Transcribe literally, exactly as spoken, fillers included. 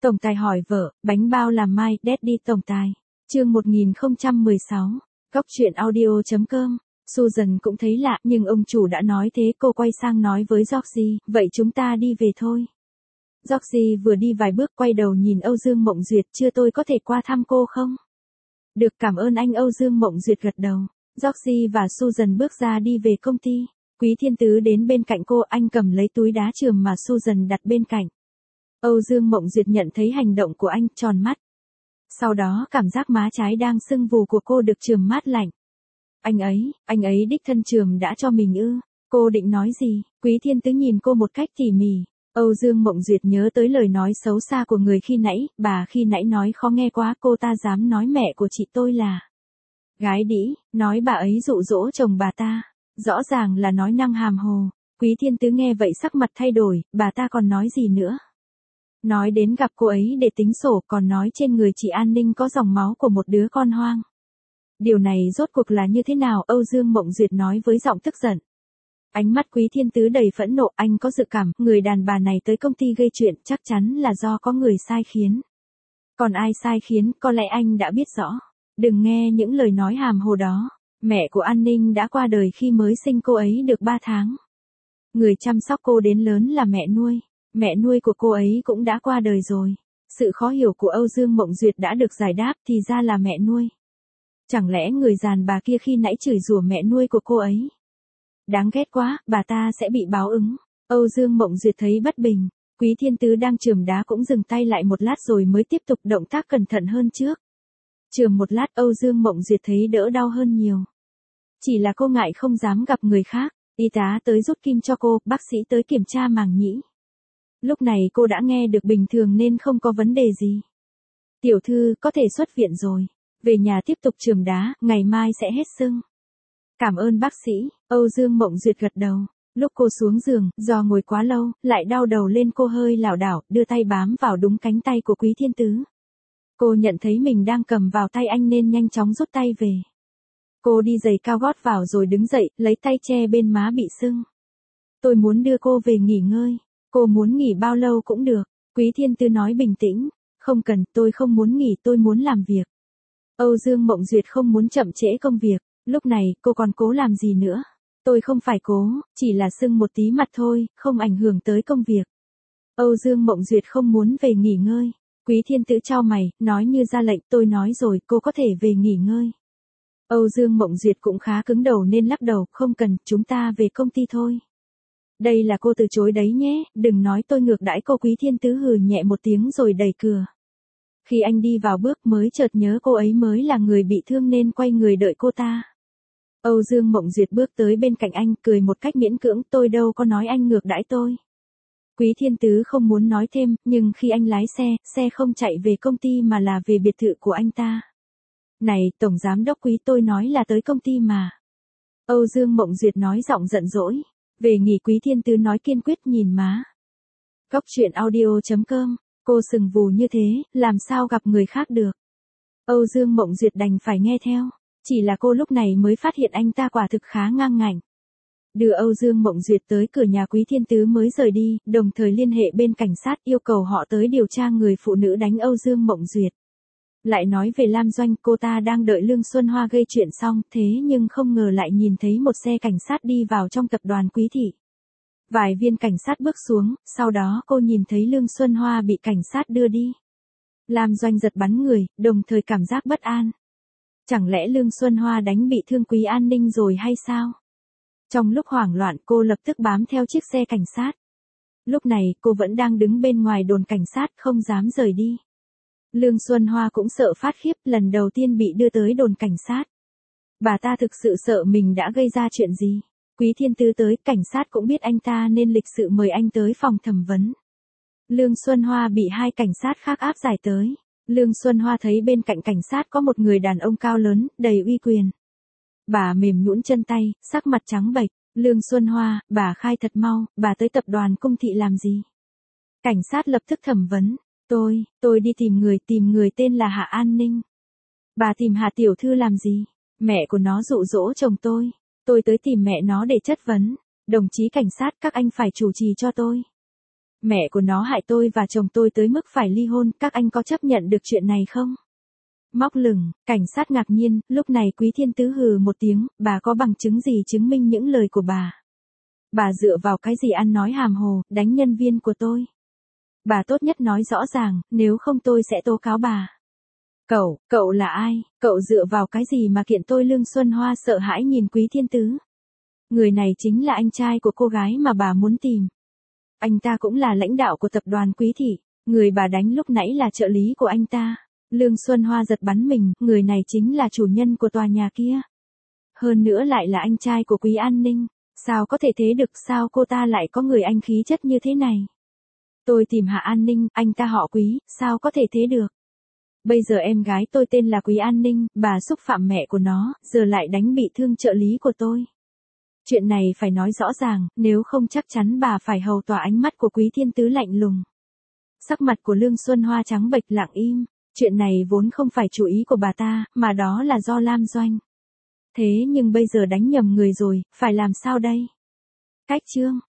Tổng tài hỏi vợ, bánh bao làm mai, Daddy tổng tài. Chương một nghìn không trăm mười sáu. Góc truyện audio.com. Susan cũng thấy lạ, nhưng ông chủ đã nói thế, cô quay sang nói với Georgie, vậy chúng ta đi về thôi. Georgie vừa đi vài bước quay đầu nhìn Âu Dương Mộng Duyệt, chưa tôi có thể qua thăm cô không? Được, cảm ơn anh. Âu Dương Mộng Duyệt gật đầu. Georgie và Susan bước ra đi về công ty. Quý Thiên Tứ đến bên cạnh cô, anh cầm lấy túi đá chườm mà Susan đặt bên cạnh. Âu Dương Mộng Duyệt nhận thấy hành động của anh, tròn mắt. Sau đó cảm giác má trái đang sưng vù của cô được chườm mát lạnh. Anh ấy, anh ấy đích thân chườm đã cho mình ư? Cô định nói gì? Quý Thiên Tứ nhìn cô một cách tỉ mỉ. Âu Dương Mộng Duyệt nhớ tới lời nói xấu xa của người khi nãy, bà khi nãy nói khó nghe quá, cô ta dám nói mẹ của chị tôi là gái đĩ, nói bà ấy dụ dỗ chồng bà ta. Rõ ràng là nói năng hàm hồ. Quý Thiên Tứ nghe vậy sắc mặt thay đổi, bà ta còn nói gì nữa? Nói đến gặp cô ấy để tính sổ, còn nói trên người chị An Ninh có dòng máu của một đứa con hoang. Điều này rốt cuộc là như thế nào? Âu Dương Mộng Duyệt nói với giọng tức giận. Ánh mắt Quý Thiên Tứ đầy phẫn nộ, anh có dự cảm, người đàn bà này tới công ty gây chuyện chắc chắn là do có người sai khiến. Còn ai sai khiến, có lẽ anh đã biết rõ. Đừng nghe những lời nói hàm hồ đó. Mẹ của An Ninh đã qua đời khi mới sinh cô ấy được ba tháng. Người chăm sóc cô đến lớn là mẹ nuôi. Mẹ nuôi của cô ấy cũng đã qua đời rồi. Sự khó hiểu của Âu Dương Mộng Duyệt đã được giải đáp, thì ra là mẹ nuôi. Chẳng lẽ người giàn bà kia khi nãy chửi rủa mẹ nuôi của cô ấy? Đáng ghét quá, bà ta sẽ bị báo ứng. Âu Dương Mộng Duyệt thấy bất bình. Quý Thiên Tứ đang chườm đá cũng dừng tay lại một lát rồi mới tiếp tục động tác cẩn thận hơn trước. Chườm một lát Âu Dương Mộng Duyệt thấy đỡ đau hơn nhiều. Chỉ là cô ngại không dám gặp người khác. Y tá tới rút kim cho cô, bác sĩ tới kiểm tra màng nhĩ. Lúc này cô đã nghe được bình thường nên không có vấn đề gì. Tiểu thư có thể xuất viện rồi. Về nhà tiếp tục chườm đá, ngày mai sẽ hết sưng. Cảm ơn bác sĩ. Âu Dương Mộng Duyệt gật đầu. Lúc cô xuống giường, do ngồi quá lâu, lại đau đầu lên, cô hơi lảo đảo, đưa tay bám vào đúng cánh tay của Quý Thiên Tứ. Cô nhận thấy mình đang cầm vào tay anh nên nhanh chóng rút tay về. Cô đi giày cao gót vào rồi đứng dậy, lấy tay che bên má bị sưng. Tôi muốn đưa cô về nghỉ ngơi. Cô muốn nghỉ bao lâu cũng được. Quý Thiên Tứ nói bình tĩnh. Không cần, tôi không muốn nghỉ, tôi muốn làm việc. Âu Dương Mộng Duyệt không muốn chậm trễ công việc. Lúc này, cô còn cố làm gì nữa? Tôi không phải cố, chỉ là sưng một tí mặt thôi, không ảnh hưởng tới công việc. Âu Dương Mộng Duyệt không muốn về nghỉ ngơi. Quý Thiên Tứ chau mày, nói như ra lệnh, tôi nói rồi, cô có thể về nghỉ ngơi. Âu Dương Mộng Duyệt cũng khá cứng đầu nên lắc đầu, không cần, chúng ta về công ty thôi. Đây là cô từ chối đấy nhé, đừng nói tôi ngược đãi cô. Quý Thiên Tứ hừ nhẹ một tiếng rồi đẩy cửa. Khi anh đi vào bước mới chợt nhớ cô ấy mới là người bị thương nên quay người đợi cô ta. Âu Dương Mộng Duyệt bước tới bên cạnh anh, cười một cách miễn cưỡng, tôi đâu có nói anh ngược đãi tôi. Quý Thiên Tứ không muốn nói thêm, nhưng khi anh lái xe, xe không chạy về công ty mà là về biệt thự của anh ta. Này, Tổng Giám Đốc Quý, tôi nói là tới công ty mà. Âu Dương Mộng Duyệt nói giọng giận dỗi. Về nghỉ. Quý Thiên Tứ nói kiên quyết, nhìn má. Góc truyện audio.com. Cô sừng vù như thế, làm sao gặp người khác được. Âu Dương Mộng Duyệt đành phải nghe theo. Chỉ là cô lúc này mới phát hiện anh ta quả thực khá ngang ngạnh. Đưa Âu Dương Mộng Duyệt tới cửa nhà Quý Thiên Tứ mới rời đi, đồng thời liên hệ bên cảnh sát yêu cầu họ tới điều tra người phụ nữ đánh Âu Dương Mộng Duyệt. Lại nói về Lam Doanh, cô ta đang đợi Lương Xuân Hoa gây chuyện xong, thế nhưng không ngờ lại nhìn thấy một xe cảnh sát đi vào trong tập đoàn Quý Thị. Vài viên cảnh sát bước xuống, sau đó cô nhìn thấy Lương Xuân Hoa bị cảnh sát đưa đi. Lam Doanh giật bắn người, đồng thời cảm giác bất an. Chẳng lẽ Lương Xuân Hoa đánh bị thương Quý An Ninh rồi hay sao? Trong lúc hoảng loạn, cô lập tức bám theo chiếc xe cảnh sát. Lúc này, cô vẫn đang đứng bên ngoài đồn cảnh sát, không dám rời đi. Lương Xuân Hoa cũng sợ phát khiếp, lần đầu tiên bị đưa tới đồn cảnh sát. Bà ta thực sự sợ mình đã gây ra chuyện gì. Quý Thiên Tứ tới, cảnh sát cũng biết anh ta nên lịch sự mời anh tới phòng thẩm vấn. Lương Xuân Hoa bị hai cảnh sát khác áp giải tới. Lương Xuân Hoa thấy bên cạnh cảnh sát có một người đàn ông cao lớn, đầy uy quyền. Bà mềm nhũn chân tay, sắc mặt trắng bệch. Lương Xuân Hoa, bà khai thật mau, bà tới tập đoàn Cung Thị làm gì? Cảnh sát lập tức thẩm vấn. Tôi, tôi đi tìm người, tìm người tên là Hạ An Ninh. Bà tìm Hạ tiểu thư làm gì? Mẹ của nó dụ dỗ chồng tôi. Tôi tới tìm mẹ nó để chất vấn. Đồng chí cảnh sát, các anh phải chủ trì cho tôi. Mẹ của nó hại tôi và chồng tôi tới mức phải ly hôn, các anh có chấp nhận được chuyện này không? Móc lửng, cảnh sát ngạc nhiên, lúc này Quý Thiên Tứ hừ một tiếng, bà có bằng chứng gì chứng minh những lời của bà? Bà dựa vào cái gì ăn nói hàm hồ, đánh nhân viên của tôi? Bà tốt nhất nói rõ ràng, nếu không tôi sẽ tố cáo bà. Cậu, cậu là ai? Cậu dựa vào cái gì mà kiện tôi? Lương Xuân Hoa sợ hãi nhìn Quý Thiên Tứ. Người này chính là anh trai của cô gái mà bà muốn tìm. Anh ta cũng là lãnh đạo của tập đoàn Quý Thị, người bà đánh lúc nãy là trợ lý của anh ta. Lương Xuân Hoa giật bắn mình, người này chính là chủ nhân của tòa nhà kia. Hơn nữa lại là anh trai của Quý An Ninh, sao có thể thế được, sao cô ta lại có người anh khí chất như thế này? Tôi tìm Hạ An Ninh, anh ta họ Quý, sao có thể thế được? Bây giờ em gái tôi tên là Quý An Ninh, bà xúc phạm mẹ của nó, giờ lại đánh bị thương trợ lý của tôi. Chuyện này phải nói rõ ràng, nếu không chắc chắn bà phải hầu tòa. Ánh mắt của Quý Thiên Tứ lạnh lùng. Sắc mặt của Lương Xuân Hoa trắng bệch lặng im, chuyện này vốn không phải chủ ý của bà ta, mà đó là do Lam Doanh. Thế nhưng bây giờ đánh nhầm người rồi, phải làm sao đây? Cách chương